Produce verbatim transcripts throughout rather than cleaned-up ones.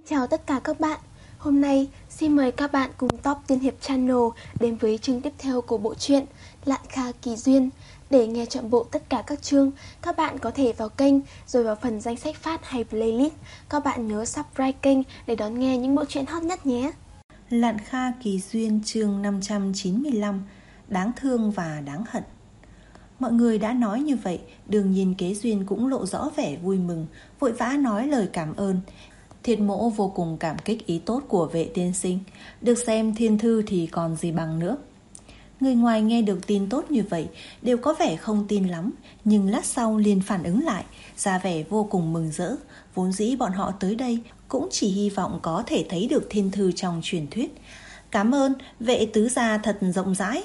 Chào tất cả các bạn. Hôm nay xin mời các bạn cùng Top Tiên Hiệp Channel đến với chương tiếp theo của bộ truyện Lạn Kha Kỳ Duyên. Để nghe trọn bộ tất cả các chương, các bạn có thể vào kênh rồi vào phần danh sách phát hay playlist. Các bạn nhớ subscribe kênh để đón nghe những bộ truyện hot nhất nhé. Lạn Kha Kỳ Duyên chương năm trăm chín mươi lăm. Đáng thương và đáng hận. Mọi người đã nói như vậy, đương nhiên Kế Duyên cũng lộ rõ vẻ vui mừng, vội vã nói lời cảm ơn. Thiệt Mỗ vô cùng cảm kích ý tốt của vệ tiên sinh, được xem thiên thư thì còn gì bằng nữa. Người ngoài nghe được tin tốt như vậy đều có vẻ không tin lắm, nhưng lát sau liền phản ứng lại, ra vẻ vô cùng mừng rỡ. Vốn dĩ bọn họ tới đây cũng chỉ hy vọng có thể thấy được thiên thư trong truyền thuyết. Cảm ơn, vệ tứ gia thật rộng rãi.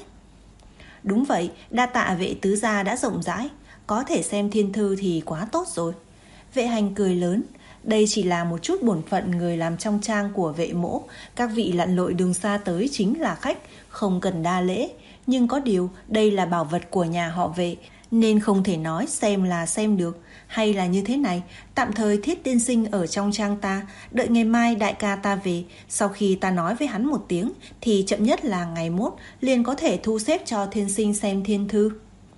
Đúng vậy, đa tạ vệ tứ gia đã rộng rãi, có thể xem thiên thư thì quá tốt rồi. Vệ Hành cười lớn. Đây chỉ là một chút bổn phận người làm trong trang của vệ mỗ. Các vị lặn lội đường xa tới chính là khách, không cần đa lễ. Nhưng có điều đây là bảo vật của nhà họ Vệ, nên không thể nói xem là xem được. Hay là như thế này, tạm thời Thiết tiên sinh ở trong trang ta, đợi ngày mai đại ca ta về. Sau khi ta nói với hắn một tiếng thì chậm nhất là ngày mốt liền có thể thu xếp cho tiên sinh xem thiên thư.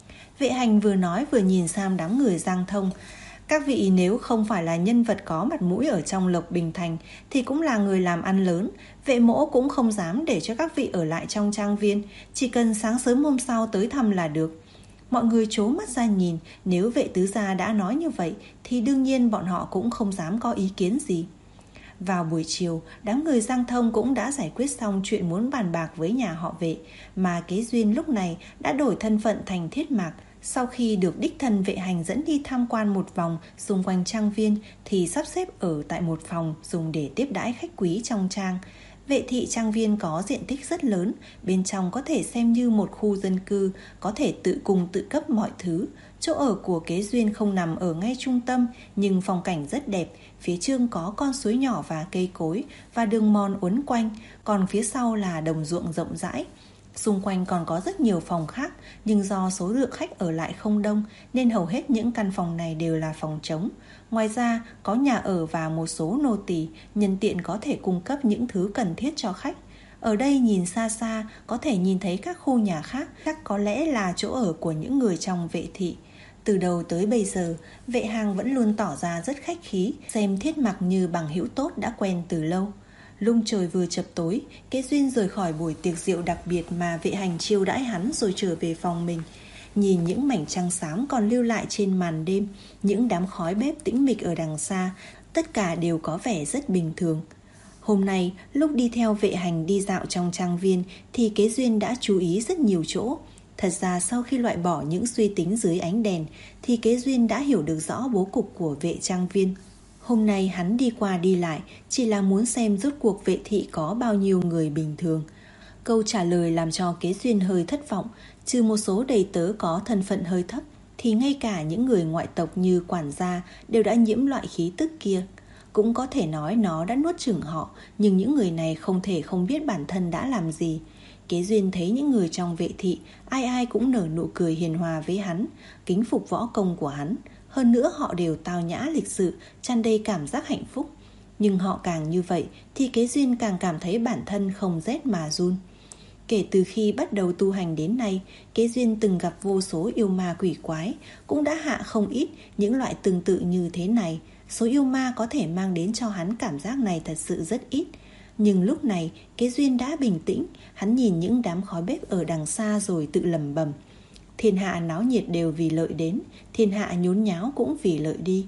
Vệ Hành vừa nói vừa nhìn sang đám người Giang Thông. Các vị nếu không phải là nhân vật có mặt mũi ở trong Lộc Bình Thành thì cũng là người làm ăn lớn. Vệ mỗ cũng không dám để cho các vị ở lại trong trang viên, chỉ cần sáng sớm hôm sau tới thăm là được. Mọi người trố mắt ra nhìn, nếu vệ tứ gia đã nói như vậy thì đương nhiên bọn họ cũng không dám có ý kiến gì. Vào buổi chiều, đám người Giang Thông cũng đã giải quyết xong chuyện muốn bàn bạc với nhà họ Vệ, mà Kế Duyên lúc này đã đổi thân phận thành Thiết Mạc. Sau khi được đích thân Vệ Hành dẫn đi tham quan một vòng xung quanh trang viên thì sắp xếp ở tại một phòng dùng để tiếp đãi khách quý trong trang. Vệ thị trang viên có diện tích rất lớn, bên trong có thể xem như một khu dân cư, có thể tự cung tự cấp mọi thứ. Chỗ ở của Kế Duyên không nằm ở ngay trung tâm, nhưng phong cảnh rất đẹp. Phía trước có con suối nhỏ và cây cối và đường mòn uốn quanh, còn phía sau là đồng ruộng rộng rãi. Xung quanh còn có rất nhiều phòng khác, nhưng do số lượng khách ở lại không đông nên hầu hết những căn phòng này đều là phòng trống. Ngoài ra có nhà ở và một số nô tỳ, nhân tiện có thể cung cấp những thứ cần thiết cho khách. Ở đây nhìn xa xa có thể nhìn thấy các khu nhà khác, chắc có lẽ là chỗ ở của những người trong Vệ thị. Từ đầu tới bây giờ, Vệ Hàng vẫn luôn tỏ ra rất khách khí, xem Thiết Mặc như bằng hữu tốt đã quen từ lâu. Lúc trời vừa chập tối, Kế Duyên rời khỏi buổi tiệc rượu đặc biệt mà Vệ Hành chiêu đãi hắn rồi trở về phòng mình. Nhìn những mảnh trăng sáng còn lưu lại trên màn đêm, những đám khói bếp tĩnh mịch ở đằng xa, tất cả đều có vẻ rất bình thường. Hôm nay, lúc đi theo Vệ Hành đi dạo trong trang viên thì Kế Duyên đã chú ý rất nhiều chỗ. Thật ra sau khi loại bỏ những suy tính dưới ánh đèn thì Kế Duyên đã hiểu được rõ bố cục của Vệ trang viên. Hôm nay hắn đi qua đi lại chỉ là muốn xem rốt cuộc Vệ thị có bao nhiêu người bình thường. Câu trả lời làm cho Kế Duyên hơi thất vọng. Trừ một số đầy tớ có thân phận hơi thấp thì ngay cả những người ngoại tộc như quản gia đều đã nhiễm loại khí tức kia. Cũng có thể nói nó đã nuốt chửng họ, nhưng những người này không thể không biết bản thân đã làm gì. Kế Duyên thấy những người trong Vệ thị ai ai cũng nở nụ cười hiền hòa với hắn, kính phục võ công của hắn. Hơn nữa họ đều tao nhã lịch sự, tràn đầy cảm giác hạnh phúc. Nhưng họ càng như vậy thì Kế Duyên càng cảm thấy bản thân không rét mà run. Kể từ khi bắt đầu tu hành đến nay, Kế Duyên từng gặp vô số yêu ma quỷ quái, cũng đã hạ không ít những loại tương tự như thế này. Số yêu ma có thể mang đến cho hắn cảm giác này thật sự rất ít. Nhưng lúc này Kế Duyên đã bình tĩnh, hắn nhìn những đám khói bếp ở đằng xa rồi tự lẩm bẩm. Thiên hạ náo nhiệt đều vì lợi đến, thiên hạ nhốn nháo cũng vì lợi đi.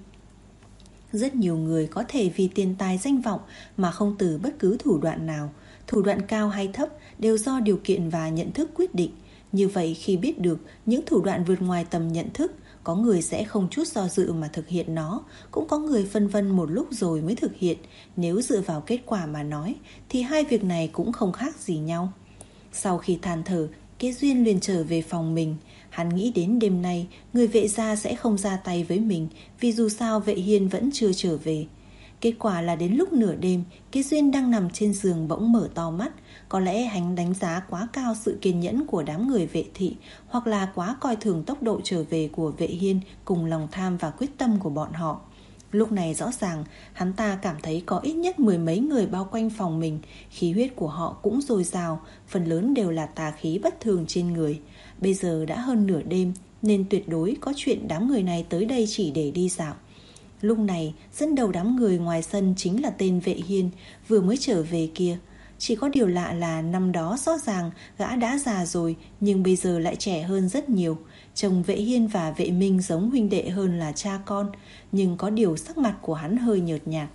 Rất nhiều người có thể vì tiền tài danh vọng mà không từ bất cứ thủ đoạn nào. Thủ đoạn cao hay thấp đều do điều kiện và nhận thức quyết định. Như vậy khi biết được những thủ đoạn vượt ngoài tầm nhận thức, có người sẽ không chút do dự mà thực hiện nó, cũng có người phân vân một lúc rồi mới thực hiện. Nếu dựa vào kết quả mà nói thì hai việc này cũng không khác gì nhau. Sau khi than thở, Kế Duyên liền trở về phòng mình. Hắn nghĩ đến đêm nay người Vệ gia sẽ không ra tay với mình, vì dù sao Vệ Hiên vẫn chưa trở về. Kết quả là đến lúc nửa đêm, Kế Duyên đang nằm trên giường bỗng mở to mắt. Có lẽ hắn đánh giá quá cao sự kiên nhẫn của đám người Vệ thị, hoặc là quá coi thường tốc độ trở về của Vệ Hiên cùng lòng tham và quyết tâm của bọn họ. Lúc này rõ ràng hắn ta cảm thấy có ít nhất mười mấy người bao quanh phòng mình. Khí huyết của họ cũng dồi dào, phần lớn đều là tà khí bất thường trên người. Bây giờ đã hơn nửa đêm nên tuyệt đối có chuyện đám người này tới đây chỉ để đi dạo. Lúc này dẫn đầu đám người ngoài sân chính là tên Vệ Hiên vừa mới trở về kia. Chỉ có điều lạ là năm đó rõ ràng gã đã già rồi, nhưng bây giờ lại trẻ hơn rất nhiều. Chồng Vệ Hiên và Vệ Minh giống huynh đệ hơn là cha con, nhưng có điều sắc mặt của hắn hơi nhợt nhạt.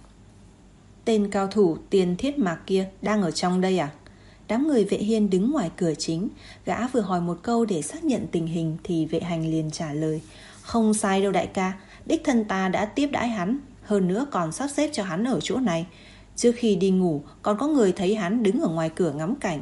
Tên cao thủ Tiền Thiết Mạc kia đang ở trong đây à? Đám người Vệ Hiên đứng ngoài cửa chính. Gã vừa hỏi một câu để xác nhận tình hình thì Vệ Hành liền trả lời: Không sai đâu đại ca, đích thân ta đã tiếp đãi hắn, hơn nữa còn sắp xếp cho hắn ở chỗ này. Trước khi đi ngủ còn có người thấy hắn đứng ở ngoài cửa ngắm cảnh.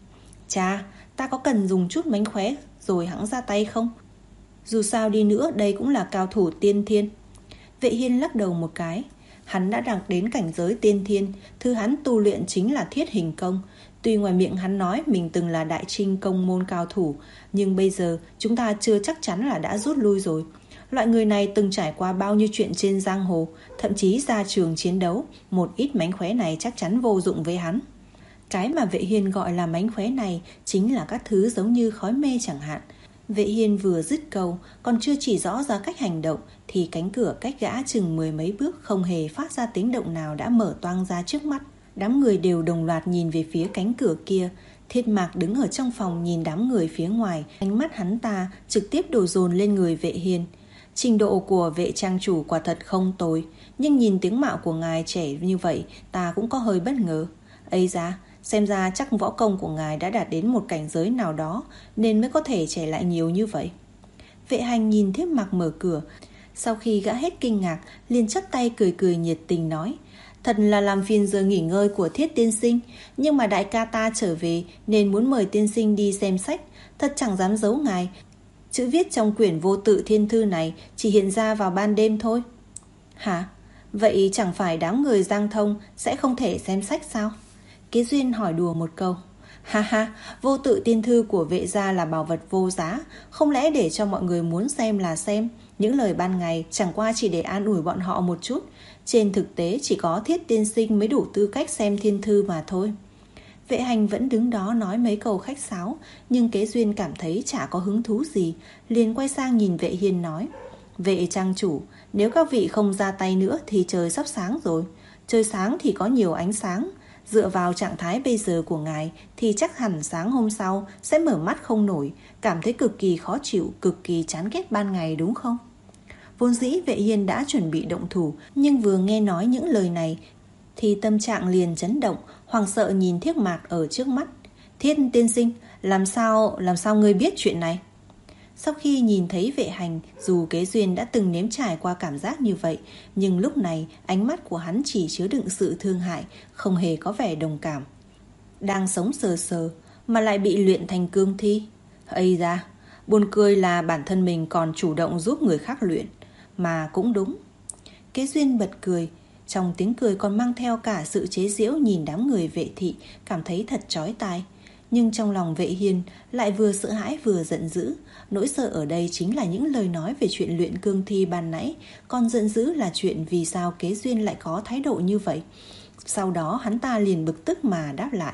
Cha, ta có cần dùng chút mánh khóe rồi hẵng ra tay không? Dù sao đi nữa đây cũng là cao thủ tiên thiên. Vệ Hiên lắc đầu một cái. Hắn đã đạt đến cảnh giới tiên thiên, thứ hắn tu luyện chính là thiết hình công. Tuy ngoài miệng hắn nói mình từng là đại trinh công môn cao thủ, nhưng bây giờ chúng ta chưa chắc chắn là đã rút lui rồi. Loại người này từng trải qua bao nhiêu chuyện trên giang hồ, thậm chí ra trường chiến đấu, một ít mánh khóe này chắc chắn vô dụng với hắn. Cái mà Vệ Hiên gọi là mánh khóe này chính là các thứ giống như khói mê chẳng hạn. Vệ Hiên vừa dứt câu, còn chưa chỉ rõ ra cách hành động, thì cánh cửa cách gã chừng mười mấy bước không hề phát ra tiếng động nào đã mở toang ra trước mắt. Đám người đều đồng loạt nhìn về phía cánh cửa kia. Thiết Mạc đứng ở trong phòng nhìn đám người phía ngoài, ánh mắt hắn ta trực tiếp đổ dồn lên người Vệ Hiên. Trình độ của Vệ trang chủ quả thật không tồi, nhưng nhìn tướng mạo của ngài trẻ như vậy, ta cũng có hơi bất ngờ. Ây da, xem ra chắc võ công của ngài đã đạt đến một cảnh giới nào đó nên mới có thể trẻ lại nhiều như vậy. Vệ Hành nhìn Thiết Mạc mở cửa, sau khi gã hết kinh ngạc, liền chắp tay cười cười nhiệt tình nói: Thật là làm phiền giờ nghỉ ngơi của Thiết tiên sinh, nhưng mà đại ca ta trở về nên muốn mời tiên sinh đi xem sách, thật chẳng dám giấu ngài. Chữ viết trong quyển Vô Tự Thiên Thư này chỉ hiện ra vào ban đêm thôi. Hả? Vậy chẳng phải đám người Giang Thông sẽ không thể xem sách sao? Kế Duyên hỏi đùa một câu. Ha ha, Vô Tự Tiên Thư của Vệ gia là bảo vật vô giá, không lẽ để cho mọi người muốn xem là xem? Những lời ban ngày chẳng qua chỉ để an ủi bọn họ một chút. Trên thực tế chỉ có Thiết tiên sinh mới đủ tư cách xem thiên thư mà thôi. Vệ Hành vẫn đứng đó nói mấy câu khách sáo, nhưng Kế Duyên cảm thấy chả có hứng thú gì, liền quay sang nhìn Vệ Hiên nói: Vệ trang chủ, nếu các vị không ra tay nữa thì trời sắp sáng rồi. Trời sáng thì có nhiều ánh sáng, dựa vào trạng thái bây giờ của ngài thì chắc hẳn sáng hôm sau sẽ mở mắt không nổi, cảm thấy cực kỳ khó chịu, cực kỳ chán ghét ban ngày đúng không? Vốn dĩ Vệ Hiên đã chuẩn bị động thủ, nhưng vừa nghe nói những lời này thì tâm trạng liền chấn động, hoảng sợ nhìn Thiết Mạc ở trước mắt. Thiết tiên sinh, làm sao, làm sao ngươi biết chuyện này? Sau khi nhìn thấy Vệ Hành, dù Kế Duyên đã từng nếm trải qua cảm giác như vậy, nhưng lúc này ánh mắt của hắn chỉ chứa đựng sự thương hại, không hề có vẻ đồng cảm. Đang sống sờ sờ mà lại bị luyện thành cương thi. Ây da, buồn cười là bản thân mình còn chủ động giúp người khác luyện. Mà cũng đúng. Kế Duyên bật cười, trong tiếng cười còn mang theo cả sự chế giễu nhìn đám người Vệ thị, cảm thấy thật chói tai. Nhưng trong lòng Vệ Hiên lại vừa sợ hãi vừa giận dữ. Nỗi sợ ở đây chính là những lời nói về chuyện luyện cương thi ban nãy, còn giận dữ là chuyện vì sao Kế Duyên lại có thái độ như vậy. Sau đó hắn ta liền bực tức mà đáp lại: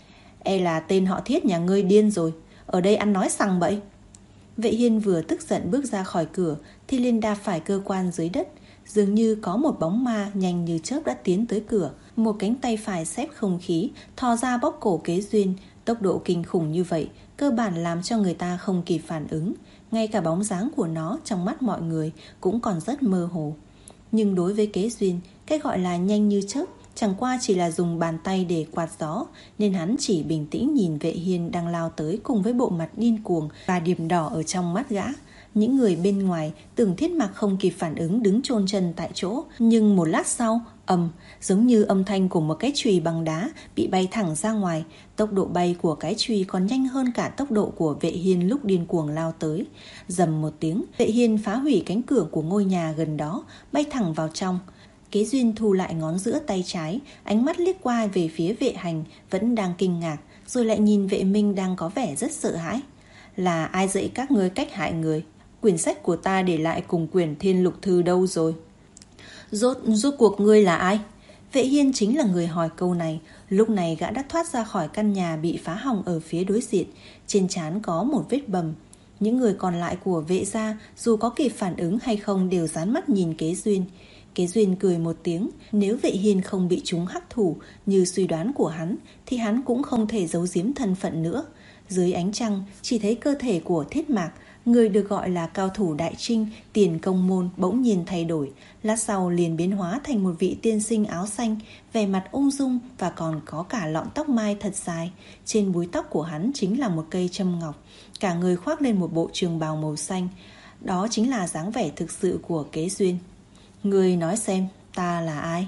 E là tên họ Thiết nhà ngươi điên rồi, ở đây ăn nói sằng bậy. Vệ Hiên vừa tức giận bước ra khỏi cửa thì liền đạp phải cơ quan dưới đất. Dường như có một bóng ma nhanh như chớp đã tiến tới cửa. Một cánh tay phải xếp không khí thò ra bóp cổ Kế Duyên. Tốc độ kinh khủng như vậy cơ bản làm cho người ta không kịp phản ứng. Ngay cả bóng dáng của nó trong mắt mọi người cũng còn rất mơ hồ. Nhưng đối với Kế Duyên, cái gọi là nhanh như chớp chẳng qua chỉ là dùng bàn tay để quạt gió, nên hắn chỉ bình tĩnh nhìn Vệ Hiên đang lao tới cùng với bộ mặt điên cuồng và điểm đỏ ở trong mắt gã. Những người bên ngoài tưởng Thiết Mạc không kịp phản ứng đứng chôn chân tại chỗ, nhưng một lát sau, ầm, giống như âm thanh của một cái chùy bằng đá bị bay thẳng ra ngoài. Tốc độ bay của cái chùy còn nhanh hơn cả tốc độ của Vệ Hiên lúc điên cuồng lao tới. Rầm một tiếng, Vệ Hiên phá hủy cánh cửa của ngôi nhà gần đó, bay thẳng vào trong. Kế Duyên thu lại ngón giữa tay trái, ánh mắt liếc qua về phía Vệ Hành vẫn đang kinh ngạc, rồi lại nhìn Vệ Minh đang có vẻ rất sợ hãi. Là ai dạy các ngươi cách hại người? Quyển sách của ta để lại cùng quyển Thiên Lục Thư đâu rồi? Rốt, rốt cuộc ngươi là ai? Vệ Hiên chính là người hỏi câu này. Lúc này gã đã thoát ra khỏi căn nhà bị phá hỏng ở phía đối diện. Trên trán có một vết bầm. Những người còn lại của Vệ gia dù có kịp phản ứng hay không đều dán mắt nhìn Kế Duyên. Kế Duyên cười một tiếng. Nếu Vệ Hiên không bị chúng hắc thủ như suy đoán của hắn thì hắn cũng không thể giấu giếm thân phận nữa. Dưới ánh trăng chỉ thấy cơ thể của Thiết Mạc, người được gọi là cao thủ đại trinh, Tiền Công Môn, bỗng nhiên thay đổi. Lát sau liền biến hóa thành một vị tiên sinh áo xanh, vẻ mặt ung dung và còn có cả lọn tóc mai thật dài. Trên búi tóc của hắn chính là một cây châm ngọc. Cả người khoác lên một bộ trường bào màu xanh. Đó chính là dáng vẻ thực sự của Kế Duyên. Người nói xem, ta là ai?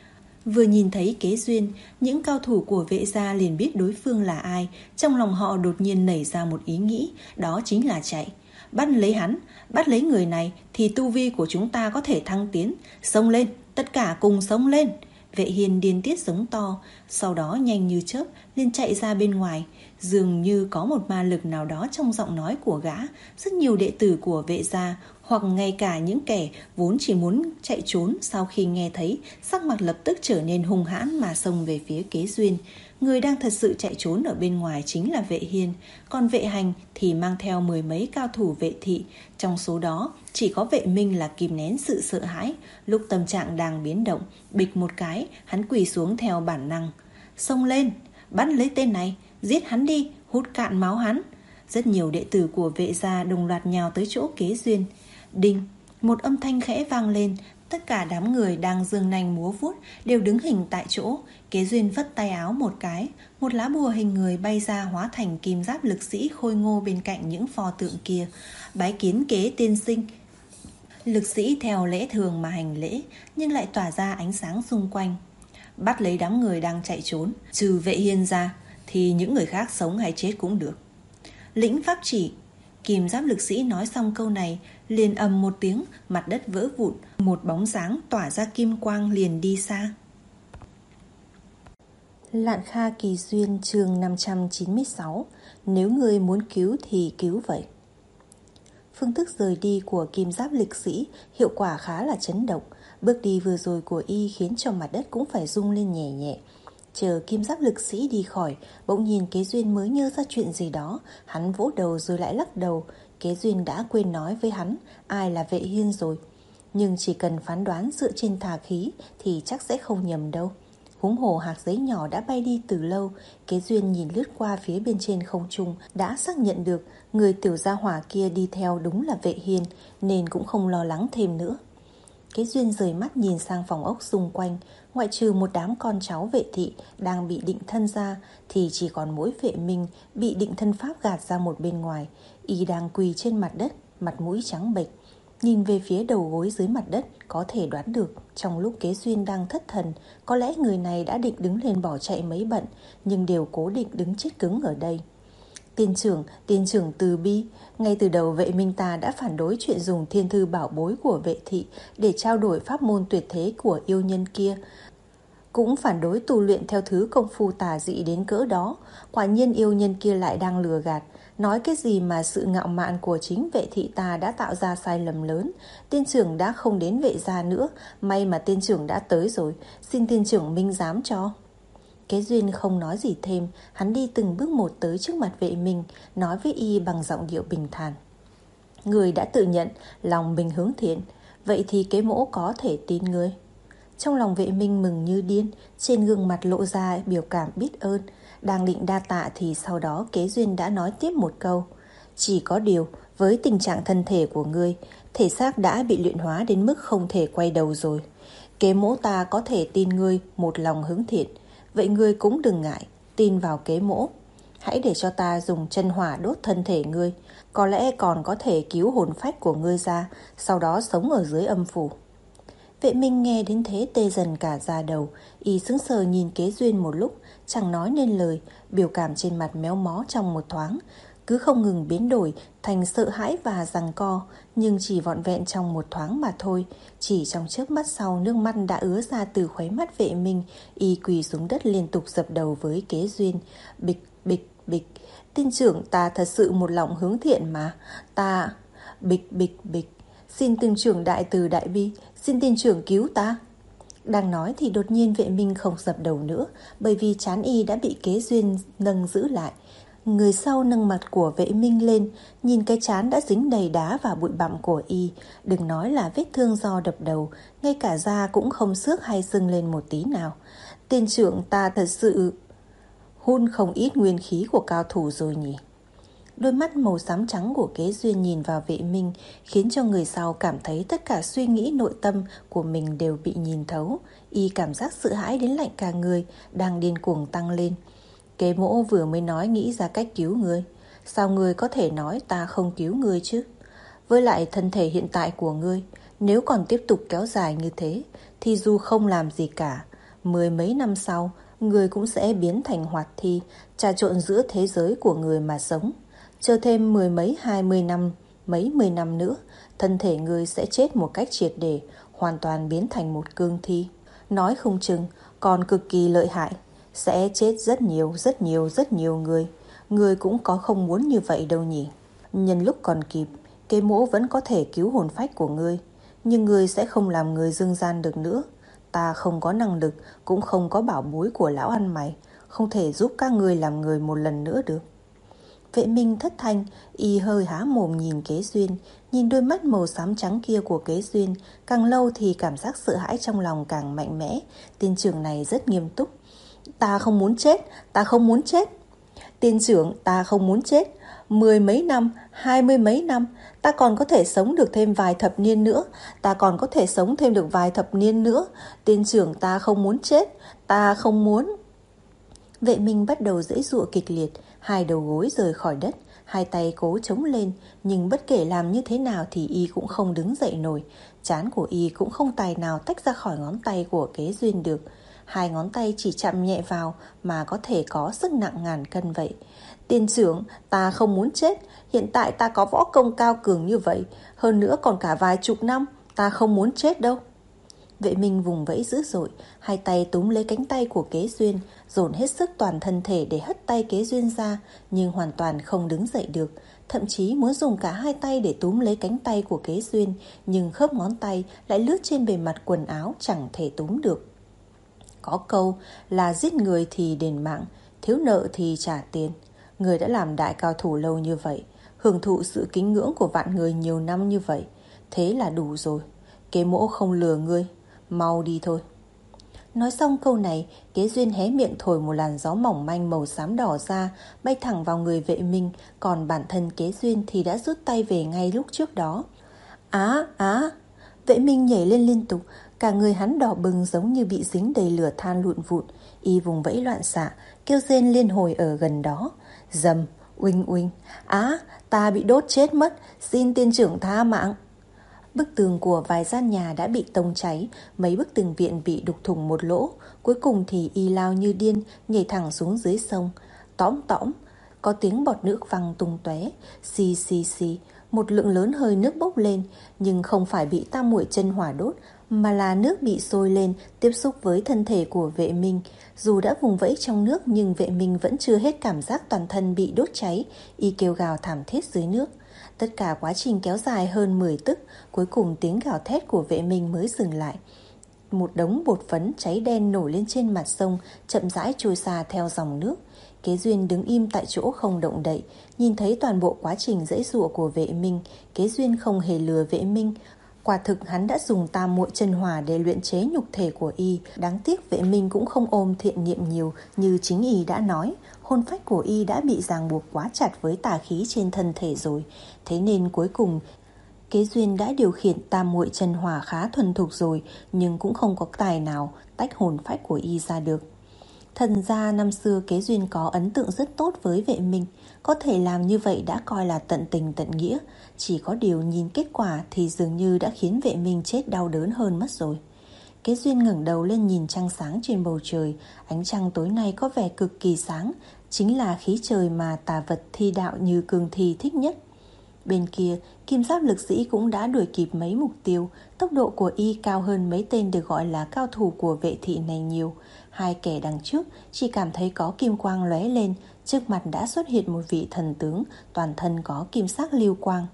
Vừa nhìn thấy Kế Duyên, những cao thủ của Vệ gia liền biết đối phương là ai. Trong lòng họ đột nhiên nảy ra một ý nghĩ, đó chính là chạy. Bắt lấy hắn, bắt lấy người này thì tu vi của chúng ta có thể thăng tiến. Xông lên, tất cả cùng xông lên. Vệ Hiên điên tiết giống to, sau đó nhanh như chớp liền chạy ra bên ngoài. Dường như có một ma lực nào đó trong giọng nói của gã. Rất nhiều đệ tử của Vệ gia, hoặc ngay cả những kẻ vốn chỉ muốn chạy trốn, sau khi nghe thấy, sắc mặt lập tức trở nên hung hãn mà xông về phía Kế Duyên. Người đang thật sự chạy trốn ở bên ngoài chính là Vệ Hiên, còn Vệ Hành thì mang theo mười mấy cao thủ Vệ thị. Trong số đó chỉ có Vệ Minh là kìm nén sự sợ hãi. Lúc tâm trạng đang biến động, bịch một cái, hắn quỳ xuống theo bản năng. Xông lên, bắt lấy tên này, giết hắn đi, hút cạn máu hắn. Rất nhiều đệ tử của Vệ gia đồng loạt nhào tới chỗ Kế Duyên. Đinh, một âm thanh khẽ vang lên. Tất cả đám người đang giương nanh múa vuốt đều đứng hình tại chỗ. Kế Duyên vất tay áo một cái, một lá bùa hình người bay ra hóa thành kim giáp lực sĩ khôi ngô bên cạnh những pho tượng kia. Bái kiến Kế tiên sinh. Lực sĩ theo lễ thường mà hành lễ, nhưng lại tỏa ra ánh sáng xung quanh. Bắt lấy đám người đang chạy trốn, trừ Vệ Hiên ra thì những người khác sống hay chết cũng được. Lĩnh pháp chỉ. Kim giáp lực sĩ nói xong câu này, liền ầm một tiếng, mặt đất vỡ vụn, một bóng dáng tỏa ra kim quang liền đi xa. Lạn Kha Kỳ Duyên chương năm trăm chín mươi sáu. Nếu người muốn cứu thì cứu vậy. Phương thức rời đi của kim giáp lực sĩ hiệu quả khá là chấn động. Bước đi vừa rồi của y khiến cho mặt đất cũng phải rung lên nhẹ nhẹ. Chờ kim giáp lực sĩ đi khỏi, bỗng nhìn Kế Duyên mới nhớ ra chuyện gì đó. Hắn vỗ đầu rồi lại lắc đầu. Kế Duyên đã quên nói với hắn ai là Vệ Hiên rồi. Nhưng chỉ cần phán đoán dựa trên tà khí thì chắc sẽ không nhầm đâu. Huống hồ hạt giấy nhỏ đã bay đi từ lâu. Kế Duyên nhìn lướt qua phía bên trên không trung, đã xác nhận được người tiểu gia hỏa kia đi theo đúng là Vệ Hiên, nên cũng không lo lắng thêm nữa. Kế Duyên rời mắt nhìn sang phòng ốc xung quanh. Ngoại trừ một đám con cháu Vệ thị đang bị định thân ra, thì chỉ còn mỗi Vệ Minh bị định thân pháp gạt ra một bên ngoài. Y đang quỳ trên mặt đất, mặt mũi trắng bệch, nhìn về phía đầu gối dưới mặt đất. Có thể đoán được trong lúc Kế Duyên đang thất thần, có lẽ người này đã định đứng lên bỏ chạy mấy bận, nhưng đều cố định đứng chết cứng ở đây. Tiên trưởng, tiên trưởng từ bi. Ngay từ đầu Vệ Minh ta đã phản đối chuyện dùng thiên thư bảo bối của Vệ thị để trao đổi pháp môn tuyệt thế của yêu nhân kia, cũng phản đối tu luyện theo thứ công phu tà dị đến cỡ đó. Quả nhiên yêu nhân kia lại đang lừa gạt, nói cái gì mà sự ngạo mạn của chính Vệ thị ta đã tạo ra sai lầm lớn. Tiên trưởng đã không đến Vệ gia nữa, may mà tiên trưởng đã tới rồi, xin tiên trưởng minh giám cho. Kế Duyên không nói gì thêm, hắn đi từng bước một tới trước mặt Vệ Minh, nói với y bằng giọng điệu bình thản. Người đã tự nhận lòng mình hướng thiện, vậy thì Kế mỗ có thể tin người. Trong lòng Vệ Minh mừng như điên, trên gương mặt lộ ra biểu cảm biết ơn. Đang định đa tạ thì sau đó Kế Duyên đã nói tiếp một câu. Chỉ có điều, với tình trạng thân thể của ngươi, thể xác đã bị luyện hóa đến mức không thể quay đầu rồi. Kế mỗ ta có thể tin ngươi một lòng hướng thiện, vậy ngươi cũng đừng ngại, tin vào kế mỗ. Hãy để cho ta dùng chân hỏa đốt thân thể ngươi, có lẽ còn có thể cứu hồn phách của ngươi ra, sau đó sống ở dưới âm phủ. Vệ Minh nghe đến thế tê dần cả da đầu, y sững sờ nhìn Kế Duyên một lúc, chẳng nói nên lời, biểu cảm trên mặt méo mó trong một thoáng, cứ không ngừng biến đổi thành sợ hãi và giằng co, nhưng chỉ vọn vẹn trong một thoáng mà thôi. Chỉ trong chớp mắt sau, nước mắt đã ứa ra từ khóe mắt Vệ Minh, y quỳ xuống đất liên tục dập đầu với Kế Duyên. Bịch bịch bịch, tiên trưởng ta thật sự một lòng hướng thiện mà, ta... Bịch bịch bịch. Xin tiên trưởng đại từ đại bi, xin tiên trưởng cứu ta. Đang nói thì đột nhiên Vệ Minh không dập đầu nữa, bởi vì trán y đã bị Kế Duyên nâng giữ lại. Người sau nâng mặt của Vệ Minh lên, nhìn cái trán đã dính đầy đá và bụi bặm của y. Đừng nói là vết thương do đập đầu, ngay cả da cũng không xước hay sưng lên một tí nào. Tiên trưởng, ta thật sự hun không ít nguyên khí của cao thủ rồi nhỉ. Đôi mắt màu xám trắng của Kế Duyên nhìn vào Vệ Minh, khiến cho người sau cảm thấy tất cả suy nghĩ nội tâm của mình đều bị nhìn thấu. Y cảm giác sợ hãi đến lạnh cả người, đang điên cuồng tăng lên. Kế Mỗ vừa mới nói nghĩ ra cách cứu ngươi, sao ngươi có thể nói ta không cứu ngươi chứ? Với lại thân thể hiện tại của ngươi, nếu còn tiếp tục kéo dài như thế, thì dù không làm gì cả, mười mấy năm sau, ngươi cũng sẽ biến thành hoạt thi, trà trộn giữa thế giới của người mà sống. Chờ thêm mười mấy hai mươi năm, mấy mươi năm nữa, thân thể ngươi sẽ chết một cách triệt để, hoàn toàn biến thành một cương thi. Nói không chừng còn cực kỳ lợi hại, sẽ chết rất nhiều, rất nhiều, rất nhiều người. Ngươi cũng có không muốn như vậy đâu nhỉ. Nhân lúc còn kịp, Kế Mỗ vẫn có thể cứu hồn phách của ngươi, nhưng ngươi sẽ không làm người dương gian được nữa. Ta không có năng lực, cũng không có bảo bối của lão ăn mày, không thể giúp các ngươi làm người một lần nữa được. Vệ Minh thất thanh, y hơi há mồm nhìn Kế Duyên, nhìn đôi mắt màu xám trắng kia của Kế Duyên, càng lâu thì cảm giác sợ hãi trong lòng càng mạnh mẽ. Tiên trưởng này rất nghiêm túc. Ta không muốn chết, ta không muốn chết. Tiên trưởng, ta không muốn chết. Mười mấy năm, hai mươi mấy năm, ta còn có thể sống được thêm vài thập niên nữa. Ta còn có thể sống thêm được vài thập niên nữa. Tiên trưởng, ta không muốn chết, ta không muốn. Vệ Minh bắt đầu giãy giụa kịch liệt, hai đầu gối rời khỏi đất, hai tay cố chống lên, nhưng bất kể làm như thế nào thì y cũng không đứng dậy nổi. Trán của y cũng không tài nào tách ra khỏi ngón tay của Kế Duyên được. Hai ngón tay chỉ chạm nhẹ vào mà có thể có sức nặng ngàn cân vậy. Tiên trưởng, ta không muốn chết. Hiện tại ta có võ công cao cường như vậy, hơn nữa còn cả vài chục năm, ta không muốn chết đâu. Vệ Minh vùng vẫy dữ dội, hai tay túm lấy cánh tay của Kế Duyên, dồn hết sức toàn thân thể để hất tay Kế Duyên ra, nhưng hoàn toàn không đứng dậy được. Thậm chí muốn dùng cả hai tay để túm lấy cánh tay của Kế Duyên, nhưng khớp ngón tay lại lướt trên bề mặt quần áo, chẳng thể túm được. Có câu là giết người thì đền mạng, thiếu nợ thì trả tiền. Người đã làm đại cao thủ lâu như vậy, hưởng thụ sự kính ngưỡng của vạn người nhiều năm như vậy, thế là đủ rồi. Kế Mỗ không lừa ngươi, mau đi thôi. Nói xong câu này, Kế Duyên hé miệng thổi một làn gió mỏng manh màu xám đỏ ra, bay thẳng vào người Vệ Minh, còn bản thân Kế Duyên thì đã rút tay về ngay lúc trước đó. Á, á! Vệ Minh nhảy lên liên tục, cả người hắn đỏ bừng giống như bị dính đầy lửa than lụn vụn, y vùng vẫy loạn xạ, kêu rên liên hồi ở gần đó. Dầm, uỳnh uỳnh, á, ta bị đốt chết mất, xin tiên trưởng tha mạng. Bức tường của vài gian nhà đã bị tông cháy, mấy bức tường viện bị đục thủng một lỗ. Cuối cùng thì y lao như điên, nhảy thẳng xuống dưới sông. Tõm tõm, có tiếng bọt nước văng tung tóe, xì xì xì, một lượng lớn hơi nước bốc lên, nhưng không phải bị tam muội chân hỏa đốt, mà là nước bị sôi lên, tiếp xúc với thân thể của Vệ Minh. Dù đã vùng vẫy trong nước nhưng Vệ Minh vẫn chưa hết cảm giác toàn thân bị đốt cháy, y kêu gào thảm thiết dưới nước. Tất cả quá trình kéo dài hơn mười tức, cuối cùng tiếng gào thét của Vệ Minh mới dừng lại. Một đống bột phấn cháy đen nổi lên trên mặt sông, chậm rãi trôi xa theo dòng nước. Kế Duyên đứng im tại chỗ không động đậy, nhìn thấy toàn bộ quá trình giãy giụa của Vệ Minh. Kế Duyên không hề lừa Vệ Minh. Quả thực hắn đã dùng tam muội chân hỏa để luyện chế nhục thể của y. Đáng tiếc Vệ Minh cũng không ôm thiện niệm nhiều như chính y đã nói. Hồn phách của y đã bị ràng buộc quá chặt với tà khí trên thân thể rồi. Thế nên cuối cùng Kế Duyên đã điều khiển tam muội chân hỏa khá thuần thục rồi, nhưng cũng không có tài nào tách hồn phách của y ra được. Thần ra năm xưa Kế Duyên có ấn tượng rất tốt với Vệ Minh, có thể làm như vậy đã coi là tận tình tận nghĩa. Chỉ có điều nhìn kết quả thì dường như đã khiến Vệ Minh chết đau đớn hơn mất rồi. Kế Duyên ngẩng đầu lên nhìn trăng sáng trên bầu trời. Ánh trăng tối nay có vẻ cực kỳ sáng, chính là khí trời mà tà vật thi đạo như cương thi thích nhất. Bên kia, Kim Giáp Lực Sĩ cũng đã đuổi kịp mấy mục tiêu. Tốc độ của y cao hơn mấy tên được gọi là cao thủ của Vệ thị này nhiều. Hai kẻ đằng trước chỉ cảm thấy có kim quang lóe lên, trước mặt đã xuất hiện một vị thần tướng, toàn thân có kim sắc lưu quang.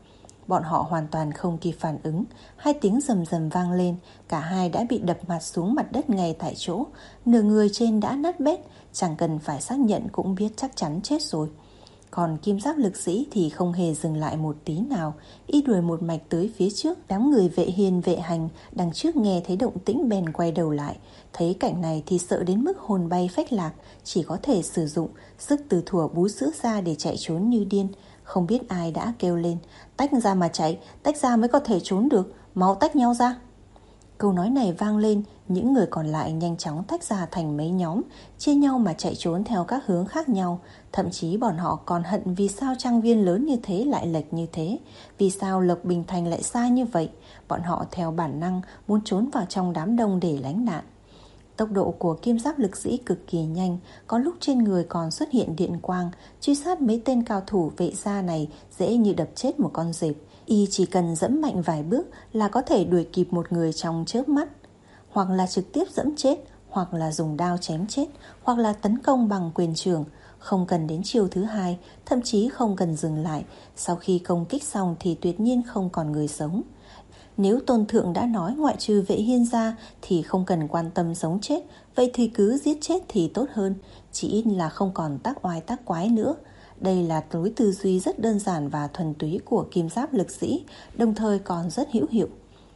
Bọn họ hoàn toàn không kịp phản ứng. Hai tiếng rầm rầm vang lên. Cả hai đã bị đập mặt xuống mặt đất ngay tại chỗ. Nửa người trên đã nát bét, chẳng cần phải xác nhận cũng biết chắc chắn chết rồi. Còn kim giáp lực sĩ thì không hề dừng lại một tí nào. Y đuổi một mạch tới phía trước. Đám người Vệ Hiên Vệ Hành đằng trước nghe thấy động tĩnh bèn quay đầu lại. Thấy cảnh này thì sợ đến mức hồn bay phách lạc, chỉ có thể sử dụng sức từ thuở bú sữa ra để chạy trốn như điên. Không biết ai đã kêu lên: tách ra mà chạy, tách ra mới có thể trốn được, mau tách nhau ra. Câu nói này vang lên, những người còn lại nhanh chóng tách ra thành mấy nhóm, chia nhau mà chạy trốn theo các hướng khác nhau. Thậm chí bọn họ còn hận vì sao trang viên lớn như thế lại lệch như thế, vì sao Lộc Bình Thành lại xa như vậy. Bọn họ theo bản năng muốn trốn vào trong đám đông để lánh nạn. Tốc độ của kim giáp lực sĩ cực kỳ nhanh, có lúc trên người còn xuất hiện điện quang. Truy sát mấy tên cao thủ Vệ gia này dễ như đập chết một con dẹp. Y chỉ cần dẫm mạnh vài bước là có thể đuổi kịp một người trong chớp mắt. Hoặc là trực tiếp dẫm chết, hoặc là dùng đao chém chết, hoặc là tấn công bằng quyền trường. Không cần đến chiêu thứ hai, thậm chí không cần dừng lại. Sau khi công kích xong thì tuyệt nhiên không còn người sống. Nếu Tôn Thượng đã nói ngoại trừ Vệ Hiên ra thì không cần quan tâm sống chết, vậy thì cứ giết chết thì tốt hơn, chỉ ít là không còn tác oai tác quái nữa. Đây là lối tư duy rất đơn giản và thuần túy của kim giáp lực sĩ, đồng thời còn rất hữu hiệu.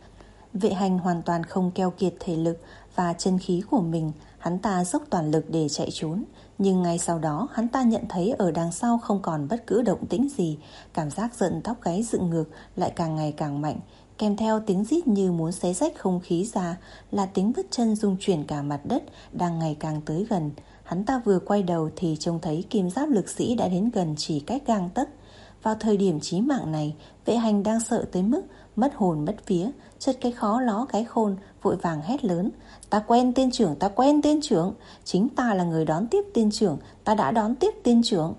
Vệ Hành hoàn toàn không keo kiệt thể lực và chân khí của mình, hắn ta dốc toàn lực để chạy trốn. Nhưng ngay sau đó hắn ta nhận thấy ở đằng sau không còn bất cứ động tĩnh gì. Cảm giác giận tóc gáy dựng ngược lại càng ngày càng mạnh, kèm theo tiếng rít như muốn xé rách không khí ra, là tiếng bước chân rung chuyển cả mặt đất đang ngày càng tới gần. Hắn ta vừa quay đầu thì trông thấy kim giáp lực sĩ đã đến gần chỉ cách gang tấc. Vào thời điểm chí mạng này, Vệ Hành đang sợ tới mức mất hồn mất vía, chợt cái khó ló cái khôn, vội vàng hét lớn: ta quen tiên trưởng, ta quen tiên trưởng, chính ta là người đón tiếp tiên trưởng, ta đã đón tiếp tiên trưởng.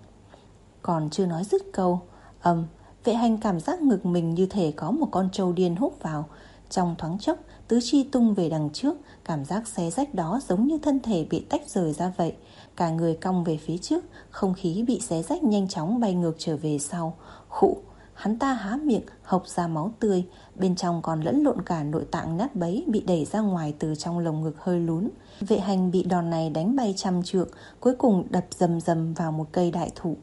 Còn chưa nói dứt câu, ầm, um, Vệ Hành cảm giác ngực mình như thể có một con trâu điên húc vào. Trong thoáng chốc, tứ chi tung về đằng trước, cảm giác xé rách đó giống như thân thể bị tách rời ra vậy. Cả người cong về phía trước, không khí bị xé rách nhanh chóng bay ngược trở về sau. Khụ, hắn ta há miệng hộc ra máu tươi, bên trong còn lẫn lộn cả nội tạng nát bấy bị đẩy ra ngoài từ trong lồng ngực hơi lún. Vệ Hành bị đòn này đánh bay trăm trượng, cuối cùng đập rầm rầm vào một cây đại thụ.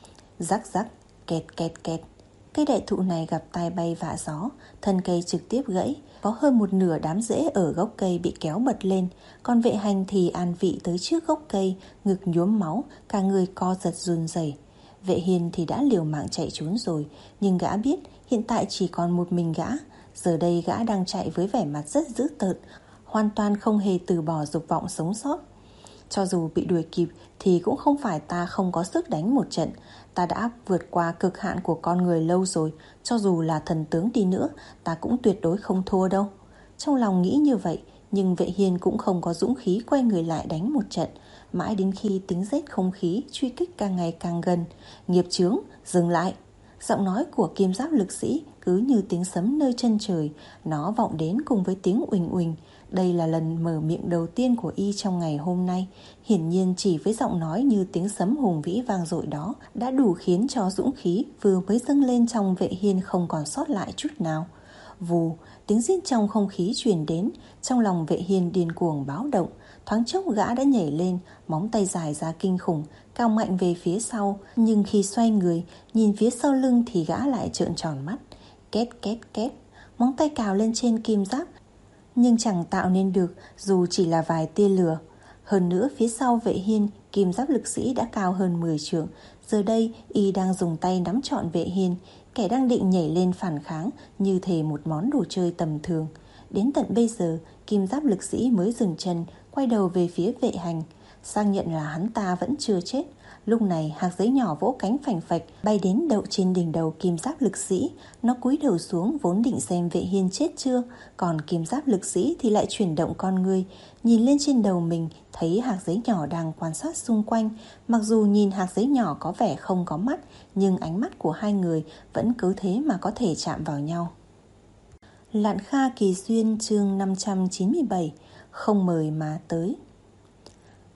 Rắc rắc, kẹt kẹt kẹt. Cây đại thụ này gặp tai bay vạ gió, thân cây trực tiếp gãy, có hơn một nửa đám rễ ở gốc cây bị kéo bật lên. Còn Vệ Hành thì an vị tới trước gốc cây, ngực nhuốm máu, cả người co giật run rẩy. Vệ Hiên thì đã liều mạng chạy trốn rồi, nhưng gã biết hiện tại chỉ còn một mình gã. Giờ đây gã đang chạy với vẻ mặt rất dữ tợn, hoàn toàn không hề từ bỏ dục vọng sống sót. Cho dù bị đuổi kịp thì cũng không phải ta không có sức đánh một trận. Ta đã vượt qua cực hạn của con người lâu rồi, cho dù là thần tướng đi nữa, ta cũng tuyệt đối không thua đâu. Trong lòng nghĩ như vậy, nhưng Vệ Hiên cũng không có dũng khí quay người lại đánh một trận. Mãi đến khi tiếng rét không khí truy kích càng ngày càng gần. Nghiệp chướng, dừng lại. Giọng nói của kim giáp lực sĩ cứ như tiếng sấm nơi chân trời. Nó vọng đến cùng với tiếng uỳnh uỳnh. Đây là lần mở miệng đầu tiên của y trong ngày hôm nay. Hiển nhiên chỉ với giọng nói như tiếng sấm hùng vĩ vang dội đó đã đủ khiến cho dũng khí vừa mới dâng lên trong Vệ Hiên không còn sót lại chút nào. Vù, tiếng rít trong không khí truyền đến. Trong lòng Vệ Hiên điên cuồng báo động. Thoáng chốc gã đã nhảy lên, móng tay dài ra kinh khủng, cao mạnh về phía sau. Nhưng khi xoay người, nhìn phía sau lưng thì gã lại trợn tròn mắt. Két két két, móng tay cào lên trên kim giáp, nhưng chẳng tạo nên được dù chỉ là vài tia lửa. Hơn nữa phía sau Vệ Hiên, kim giáp lực sĩ đã cao hơn mười trượng. Giờ đây y đang dùng tay nắm trọn Vệ Hiên, kẻ đang định nhảy lên phản kháng như thể một món đồ chơi tầm thường. Đến tận bây giờ, kim giáp lực sĩ mới dừng chân, quay đầu về phía Vệ Hành, xác nhận là hắn ta vẫn chưa chết. Lúc này hạt giấy nhỏ vỗ cánh phành phạch bay đến đậu trên đỉnh đầu kim giáp lực sĩ. Nó cúi đầu xuống vốn định xem Vệ Hiên chết chưa, còn kim giáp lực sĩ thì lại chuyển động con ngươi, nhìn lên trên đầu mình, thấy hạt giấy nhỏ đang quan sát xung quanh. Mặc dù nhìn hạt giấy nhỏ có vẻ không có mắt, nhưng ánh mắt của hai người vẫn cứ thế mà có thể chạm vào nhau. Lạn Kha Kỳ Duyên chương năm trăm chín mươi bảy. Không mời mà tới.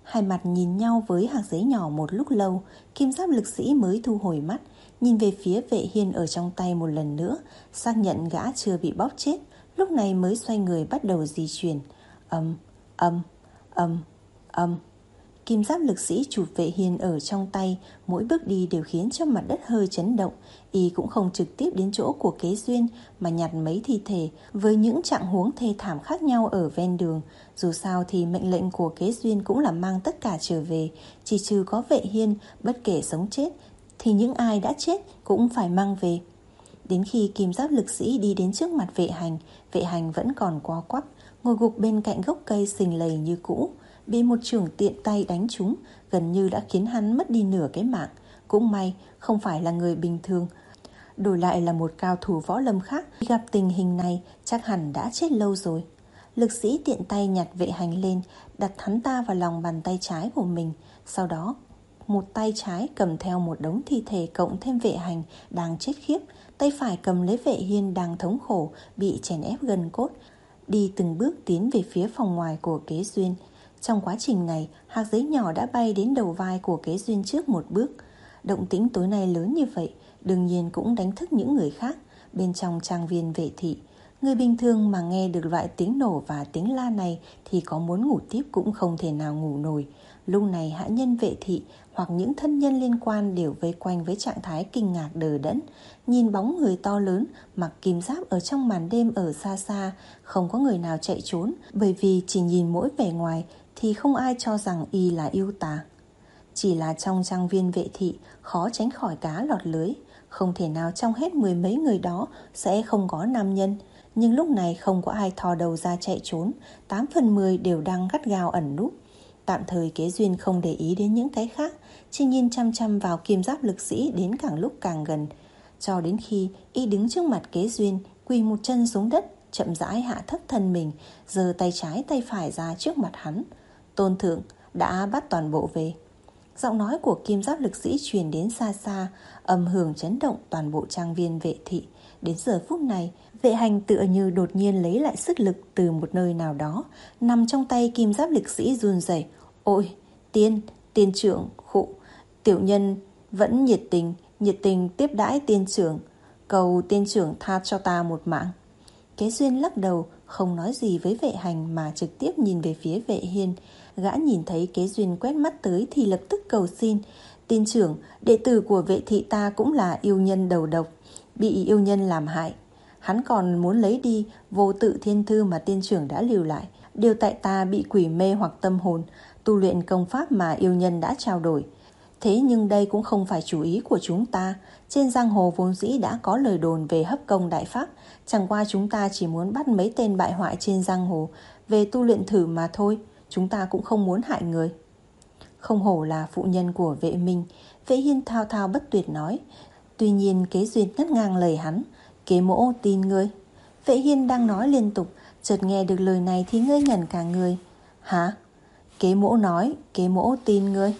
Hai mặt nhìn nhau với hạt giấy nhỏ một lúc lâu, kim giáp lực sĩ mới thu hồi mắt, nhìn về phía Vệ Hiên ở trong tay một lần nữa, xác nhận gã chưa bị bóp chết, lúc này mới xoay người bắt đầu di chuyển. Âm, âm, âm, âm. Kim giáp lực sĩ chụp Vệ Hiên ở trong tay, mỗi bước đi đều khiến cho mặt đất hơi chấn động. Y cũng không trực tiếp đến chỗ của Kế Duyên mà nhặt mấy thi thể với những trạng huống thê thảm khác nhau ở ven đường. Dù sao thì mệnh lệnh của Kế Duyên cũng là mang tất cả trở về, chỉ trừ có Vệ Hiên, bất kể sống chết thì những ai đã chết cũng phải mang về. Đến khi kim giáp lực sĩ đi đến trước mặt Vệ Hành, Vệ Hành vẫn còn co quắp, ngồi gục bên cạnh gốc cây sình lầy như cũ. Bị một chưởng tiện tay đánh trúng, gần như đã khiến hắn mất đi nửa cái mạng. Cũng may không phải là người bình thường, đổi lại là một cao thủ võ lâm khác, gặp tình hình này chắc hẳn đã chết lâu rồi. Lực sĩ tiện tay nhặt Vệ Hành lên, đặt hắn ta vào lòng bàn tay trái của mình. Sau đó một tay trái cầm theo một đống thi thể cộng thêm Vệ Hành đang chết khiếp, tay phải cầm lấy Vệ Hiên đang thống khổ, bị chèn ép gần cốt, đi từng bước tiến về phía phòng ngoài của Kế Duyên. Trong quá trình này, hạt giấy nhỏ đã bay đến đầu vai của Kế Duyên trước một bước. Động tĩnh tối nay lớn như vậy, đương nhiên cũng đánh thức những người khác. Bên trong trang viên Vệ thị, người bình thường mà nghe được loại tiếng nổ và tiếng la này thì có muốn ngủ tiếp cũng không thể nào ngủ nổi. Lúc này hạ nhân Vệ thị hoặc những thân nhân liên quan đều vây quanh với trạng thái kinh ngạc đờ đẫn, nhìn bóng người to lớn mặc kim giáp ở trong màn đêm ở xa xa. Không có người nào chạy trốn, bởi vì chỉ nhìn mỗi vẻ ngoài thì không ai cho rằng y là yêu tà. Chỉ là trong trang viên Vệ thị khó tránh khỏi cá lọt lưới, không thể nào trong hết mười mấy người đó sẽ không có nam nhân. Nhưng lúc này không có ai thò đầu ra chạy trốn, tám phần mười đều đang gắt gao ẩn núp. Tạm thời Kế Duyên không để ý đến những cái khác, chỉ nhìn chăm chăm vào kim giáp lực sĩ đến càng lúc càng gần, cho đến khi y đứng trước mặt Kế Duyên, quỳ một chân xuống đất, chậm rãi hạ thấp thân mình, giơ tay trái tay phải ra trước mặt hắn. Tôn thượng đã bắt toàn bộ về. Giọng nói của kim giáp lực sĩ truyền đến xa xa, âm hưởng chấn động toàn bộ trang viên Vệ thị. Đến giờ phút này, Vệ Hành tựa như đột nhiên lấy lại sức lực từ một nơi nào đó, nằm trong tay kim giáp lực sĩ run rẩy. Ôi, tiên, tiên trưởng, khụ, tiểu nhân vẫn nhiệt tình, nhiệt tình tiếp đãi tiên trưởng, cầu tiên trưởng tha cho ta một mạng. Kế Duyên lắc đầu, không nói gì với Vệ Hành mà trực tiếp nhìn về phía Vệ Hiên. Gã nhìn thấy Kế Duyên quét mắt tới thì lập tức cầu xin. Tiên trưởng, đệ tử của Vệ thị ta cũng là yêu nhân đầu độc, bị yêu nhân làm hại. Hắn còn muốn lấy đi vô tự thiên thư mà tiên trưởng đã lưu lại. Điều tại ta bị quỷ mê hoặc tâm hồn, tu luyện công pháp mà yêu nhân đã trao đổi. Thế nhưng đây cũng không phải chủ ý của chúng ta. Trên giang hồ vốn dĩ đã có lời đồn về hấp công đại pháp, chẳng qua chúng ta chỉ muốn bắt mấy tên bại hoại trên giang hồ về tu luyện thử mà thôi. Chúng ta cũng không muốn hại người. Không hổ là phụ nhân của Vệ Minh, Vệ Hiên thao thao bất tuyệt nói. Tuy nhiên Kế Duyên ngắt ngang lời hắn. Kế mỗ tin ngươi. Vệ Hiên đang nói liên tục, chợt nghe được lời này thì ngây ngẩn cả người. Hả? Kế mỗ nói kế mỗ tin ngươi.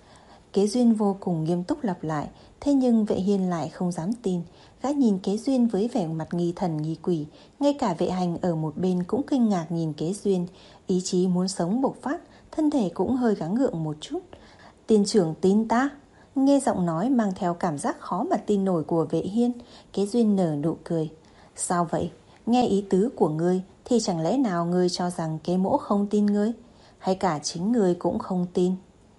Kế Duyên vô cùng nghiêm túc lặp lại. Thế nhưng Vệ Hiên lại không dám tin. Gã nhìn Kế Duyên với vẻ mặt nghi thần nghi quỷ. Ngay cả Vệ Hành ở một bên cũng kinh ngạc nhìn Kế Duyên. Ý chí muốn sống bộc phát, thân thể cũng hơi gắng gượng một chút. Tiên trưởng tin ta? Nghe giọng nói mang theo cảm giác khó mà tin nổi của Vệ Hiên, Kế Duyên nở nụ cười. Sao vậy? Nghe ý tứ của ngươi thì chẳng lẽ nào ngươi cho rằng kế mỗ không tin ngươi? Hay cả chính ngươi cũng không tin?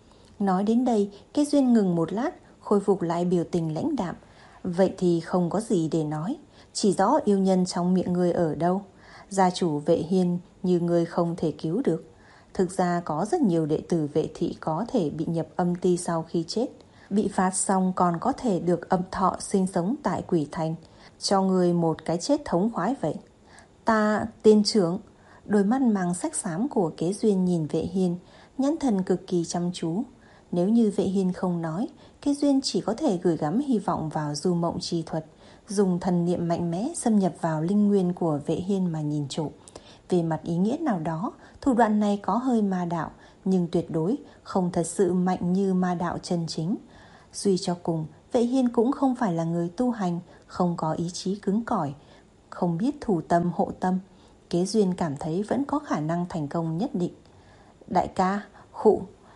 Nói đến đây, Kế Duyên ngừng một lát, khôi phục lại biểu tình lãnh đạm. Vậy thì không có gì để nói. Chỉ rõ yêu nhân trong miệng ngươi ở đâu. Gia chủ Vệ Hiên như ngươi không thể cứu được. Thực ra có rất nhiều đệ tử Vệ thị có thể bị nhập âm ti sau khi chết. Bị phạt xong còn có thể được âm thọ sinh sống tại Quỷ Thành. Cho ngươi một cái chết thống khoái vậy. Ta, tiên trưởng. Đôi mắt mang sắc xám của Kế Duyên nhìn Vệ Hiên, nhãn thần cực kỳ chăm chú. Nếu như Vệ Hiên không nói, Kế Duyên chỉ có thể gửi gắm hy vọng vào du mộng chi thuật, dùng thần niệm mạnh mẽ xâm nhập vào linh nguyên của Vệ Hiên mà nhìn trộm. Về mặt ý nghĩa nào đó, thủ đoạn này có hơi ma đạo, nhưng tuyệt đối không thật sự mạnh như ma đạo chân chính. Suy cho cùng, Vệ Hiên cũng không phải là người tu hành, không có ý chí cứng cỏi, không biết thủ tâm hộ tâm. Kế Duyên cảm thấy vẫn có khả năng thành công nhất định. Đại ca, khụ,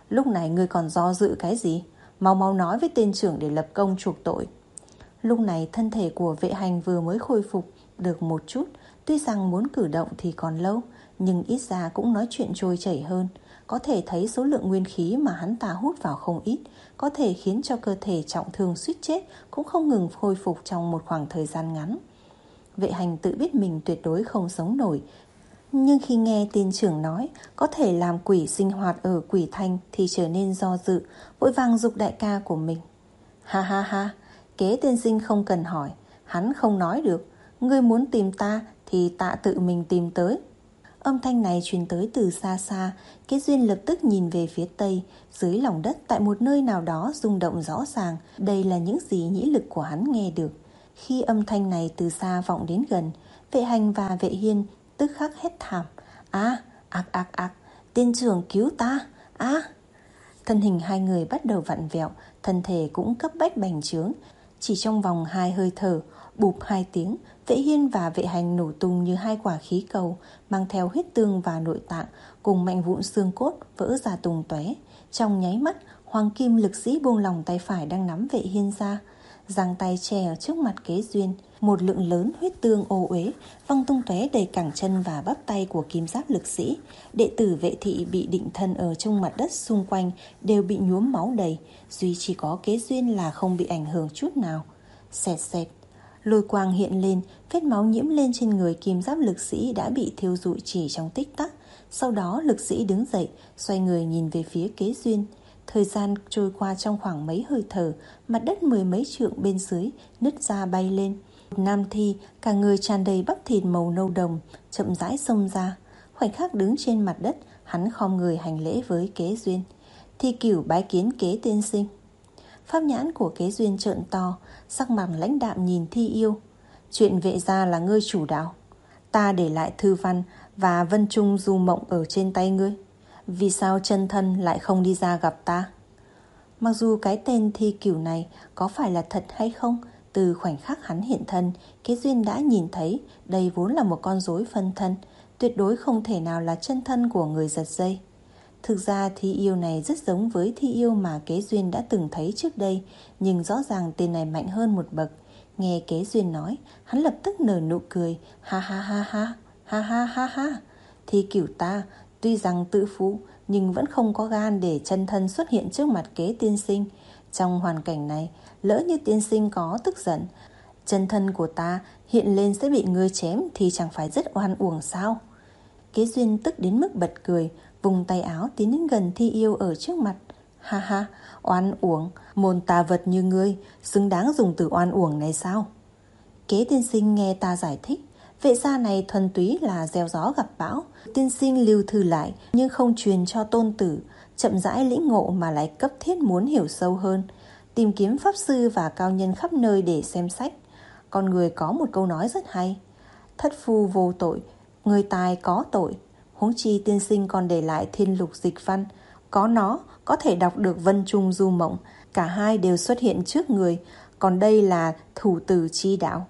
Lúc này ngươi còn do dự cái gì? Mau mau nói với tên trưởng để lập công chuộc tội. Lúc này thân thể của Vệ Hành vừa mới khôi phục được một chút. Tuy rằng muốn cử động thì còn lâu, nhưng ít ra cũng nói chuyện trôi chảy hơn. Có thể thấy số lượng nguyên khí mà hắn ta hút vào không ít, có thể khiến cho cơ thể trọng thương suýt chết cũng không ngừng khôi phục trong một khoảng thời gian ngắn. Vệ Hành tự biết mình tuyệt đối không sống nổi, nhưng khi nghe tên trưởng nói có thể làm quỷ sinh hoạt ở Quỷ Thanh thì trở nên do dự, vội vàng giục đại ca của mình. Ha ha ha, Kế tiên sinh không cần hỏi, hắn không nói được. Ngươi muốn tìm ta thì tạ tự mình tìm tới. Âm thanh này truyền tới từ xa xa. Kế Duyên lập tức nhìn về phía tây. Dưới lòng đất tại một nơi nào đó rung động rõ ràng. Đây là những gì nhĩ lực của hắn nghe được. Khi âm thanh này từ xa vọng đến gần, Vệ Hành và Vệ Hiên tức khắc hét thảm. Á, ác ác ác, tiên trưởng cứu ta, á. Thân hình hai người bắt đầu vặn vẹo, thân thể cũng cấp bách bành trướng. Chỉ trong vòng hai hơi thở, bụp hai tiếng, Vệ Hiên và Vệ Hành nổ tung như hai quả khí cầu, mang theo huyết tương và nội tạng cùng mảnh vụn xương cốt vỡ ra tung tóe. Trong nháy mắt, Hoàng Kim lực sĩ buông lỏng tay phải đang nắm Vệ Hiên ra, giang tay che ở trước mặt Kế Duyên. Một lượng lớn huyết tương ô uế văng tung tóe đầy cẳng chân và bắp tay của kim giáp lực sĩ. Đệ tử Vệ thị bị định thân ở trong mặt đất xung quanh đều bị nhuốm máu đầy, duy chỉ có Kế Duyên là không bị ảnh hưởng chút nào. Xẹt xẹt, lôi quang hiện lên, vết máu nhiễm lên trên người kim giáp lực sĩ đã bị thiêu rụi chỉ trong tích tắc. Sau đó lực sĩ đứng dậy, xoay người nhìn về phía Kế Duyên. Thời gian trôi qua trong khoảng mấy hơi thở, mặt đất mười mấy trượng bên dưới nứt ra bay lên. Nam thi, cả người tràn đầy bắp thịt màu nâu đồng, chậm rãi xông ra. Khoảnh khắc đứng trên mặt đất, hắn khom người hành lễ với Kế Duyên. Thi cửu bái kiến Kế tiên sinh. Pháp nhãn của Kế Duyên trợn to, sắc mặt lãnh đạm nhìn Thi Yêu. Chuyện Vệ gia là ngươi chủ đạo. Ta để lại thư văn và Vân Trung Du Mộng ở trên tay ngươi. Vì sao chân thân lại không đi ra gặp ta? Mặc dù cái tên Thi cửu này có phải là thật hay không, từ khoảnh khắc hắn hiện thân, Kế Duyên đã nhìn thấy đây vốn là một con rối phân thân, tuyệt đối không thể nào là chân thân của người giật dây. Thực ra Thi Yêu này rất giống với Thi Yêu mà Kế Duyên đã từng thấy trước đây, nhưng rõ ràng tên này mạnh hơn một bậc. Nghe Kế Duyên nói, hắn lập tức nở nụ cười. Ha ha ha ha, ha ha ha ha. Thi cửu ta tuy rằng tự phụ nhưng vẫn không có gan để chân thân xuất hiện trước mặt Kế tiên sinh. Trong hoàn cảnh này, lỡ như tiên sinh có tức giận, chân thân của ta hiện lên sẽ bị ngươi chém thì chẳng phải rất oan uổng sao? Kế Duyên tức đến mức bật cười, vùng tay áo tiến đến gần Thi Yêu ở trước mặt. Ha ha, oan uổng, môn tà vật như ngươi xứng đáng dùng từ oan uổng này sao? Kế tiên sinh nghe ta giải thích, Vệ gia này thuần túy là gieo gió gặp bão. Tiên sinh lưu thư lại nhưng không truyền cho tôn tử, chậm rãi lĩnh ngộ mà lại cấp thiết muốn hiểu sâu hơn, tìm kiếm pháp sư và cao nhân khắp nơi để xem sách. Con người có một câu nói rất hay: thất phu vô tội, người tài có tội. Huống chi tiên sinh còn để lại Thiên Lục Dịch Văn, có nó có thể đọc được Vân Trung Du Mộng, cả hai đều xuất hiện trước người, còn đây là thủ tử chi đạo.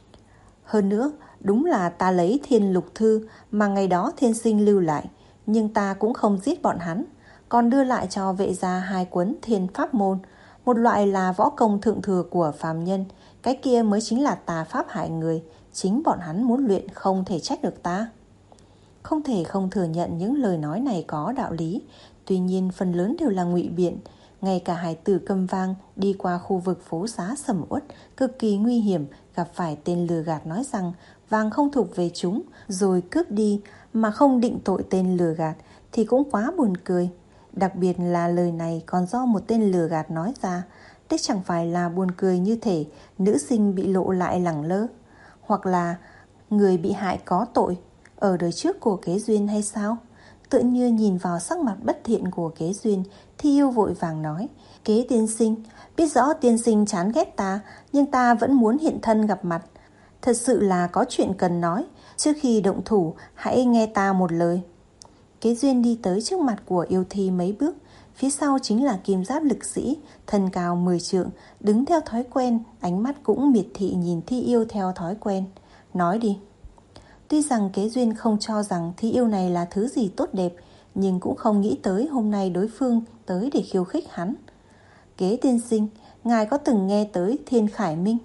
Hơn nữa, đúng là ta lấy Thiên Lục Thư mà ngày đó tiên sinh lưu lại, nhưng ta cũng không giết bọn hắn, còn đưa lại cho Vệ gia hai cuốn Thiên Pháp Môn. Một loại là võ công thượng thừa của phàm nhân, cái kia mới chính là tà pháp hại người. Chính bọn hắn muốn luyện, không thể trách được ta. Không thể không thừa nhận những lời nói này có đạo lý, tuy nhiên phần lớn đều là ngụy biện. Ngay cả hải tử Câm Vang đi qua khu vực phố xá sầm uất cực kỳ nguy hiểm, gặp phải tên lừa gạt nói rằng vàng không thuộc về chúng, rồi cướp đi mà không định tội tên lừa gạt thì cũng quá buồn cười. Đặc biệt là lời này còn do một tên lừa gạt nói ra, thế chẳng phải là buồn cười như thể nữ sinh bị lộ lại lẳng lơ, hoặc là người bị hại có tội ở đời trước của Kế Duyên hay sao? Tự như nhìn vào sắc mặt bất thiện của Kế Duyên, Thi Yêu vội vàng nói: Kế tiên sinh, biết rõ tiên sinh chán ghét ta, nhưng ta vẫn muốn hiện thân gặp mặt. Thật sự là có chuyện cần nói, trước khi động thủ hãy nghe ta một lời. Kế Duyên đi tới trước mặt của yêu thi mấy bước, phía sau chính là kim giáp lực sĩ, thân cao mười trượng, đứng theo thói quen, ánh mắt cũng miệt thị nhìn Thi Yêu theo thói quen. Nói đi. Tuy rằng Kế Duyên không cho rằng Thi Yêu này là thứ gì tốt đẹp, nhưng cũng không nghĩ tới hôm nay đối phương tới để khiêu khích hắn. Kế tiên sinh, ngài có từng nghe tới Thiên Khải Minh?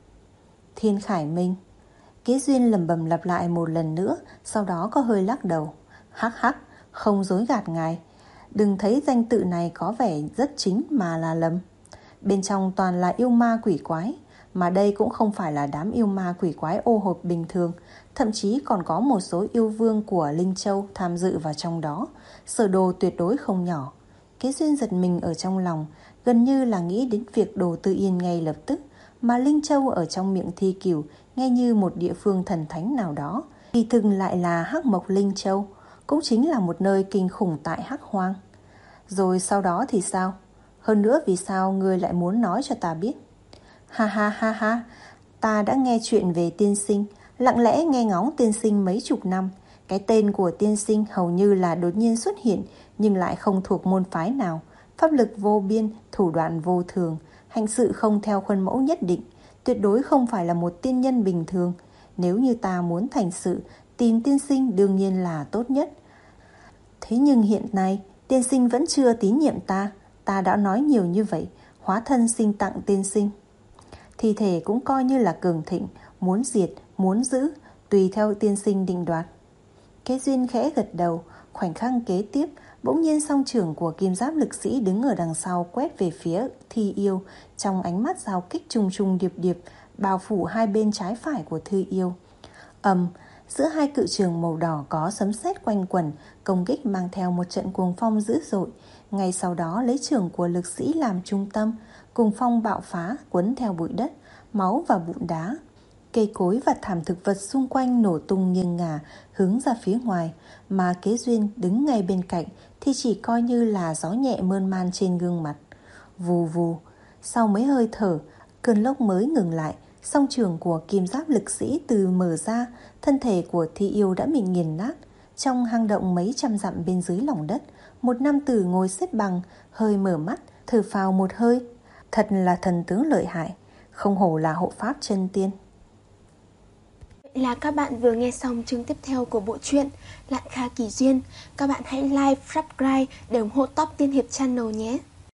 Thiên Khải Minh. Kế Duyên lẩm bẩm lặp lại một lần nữa, sau đó có hơi lắc đầu. Hắc hắc, không dối gạt ngài. Đừng thấy danh tự này có vẻ rất chính mà là lầm. Bên trong toàn là yêu ma quỷ quái, mà đây cũng không phải là đám yêu ma quỷ quái ô hộp bình thường. Thậm chí còn có một số yêu vương của Linh Châu tham dự vào trong đó. Sở đồ tuyệt đối không nhỏ. Kế Duyên giật mình ở trong lòng, gần như là nghĩ đến việc đồ Tư Yên ngay lập tức. Mà Linh Châu ở trong miệng Thi Cửu nghe như một địa phương thần thánh nào đó, kỳ thực lại là Hắc Mộc Linh Châu, cũng chính là một nơi kinh khủng tại Hắc Hoang. Rồi sau đó thì sao? Hơn nữa vì sao ngươi lại muốn nói cho ta biết? Ha ha ha ha, ta đã nghe chuyện về tiên sinh, lặng lẽ nghe ngóng tiên sinh mấy chục năm. Cái tên của tiên sinh hầu như là đột nhiên xuất hiện, nhưng lại không thuộc môn phái nào. Pháp lực vô biên, thủ đoạn vô thường, hành sự không theo khuôn mẫu nhất định, tuyệt đối không phải là một tiên nhân bình thường. Nếu như ta muốn thành sự, tìm tiên sinh đương nhiên là tốt nhất. Thế nhưng hiện nay, tiên sinh vẫn chưa tín nhiệm ta. Ta đã nói nhiều như vậy, hóa thân sinh tặng tiên sinh. Thi thể cũng coi như là cường thịnh, muốn diệt, muốn giữ, tùy theo tiên sinh định đoạt. Kế Duyên khẽ gật đầu. Khoảnh khắc kế tiếp, bỗng nhiên song trưởng của kim giáp lực sĩ đứng ở đằng sau quét về phía Thi Yêu, trong ánh mắt giao kích trùng trùng điệp điệp, bao phủ hai bên trái phải của Thi Yêu. Ầm, giữa hai cự trường màu đỏ có sấm sét quanh quẩn, công kích mang theo một trận cuồng phong dữ dội. Ngay sau đó lấy trường của lực sĩ làm trung tâm, cuồng phong bạo phá cuốn theo bụi đất, máu và vụn đá. Cây cối và thảm thực vật xung quanh nổ tung nghiêng ngả hướng ra phía ngoài, mà Kế Duyên đứng ngay bên cạnh thì chỉ coi như là gió nhẹ mơn man trên gương mặt. Vù vù, sau mấy hơi thở, cơn lốc mới ngừng lại, song trường của kim giáp lực sĩ từ mở ra, thân thể của Thi Yêu đã bị nghiền nát. Trong hang động mấy trăm dặm bên dưới lòng đất, một nam tử ngồi xếp bằng, hơi mở mắt, thở phào một hơi. Thật là thần tướng lợi hại, không hổ là hộ pháp chân tiên. Vậy là các bạn vừa nghe xong chương tiếp theo của bộ truyện Lạn Kha Kỳ Duyên. Các bạn hãy like, subscribe để ủng hộ Top Tiên Hiệp Channel nhé.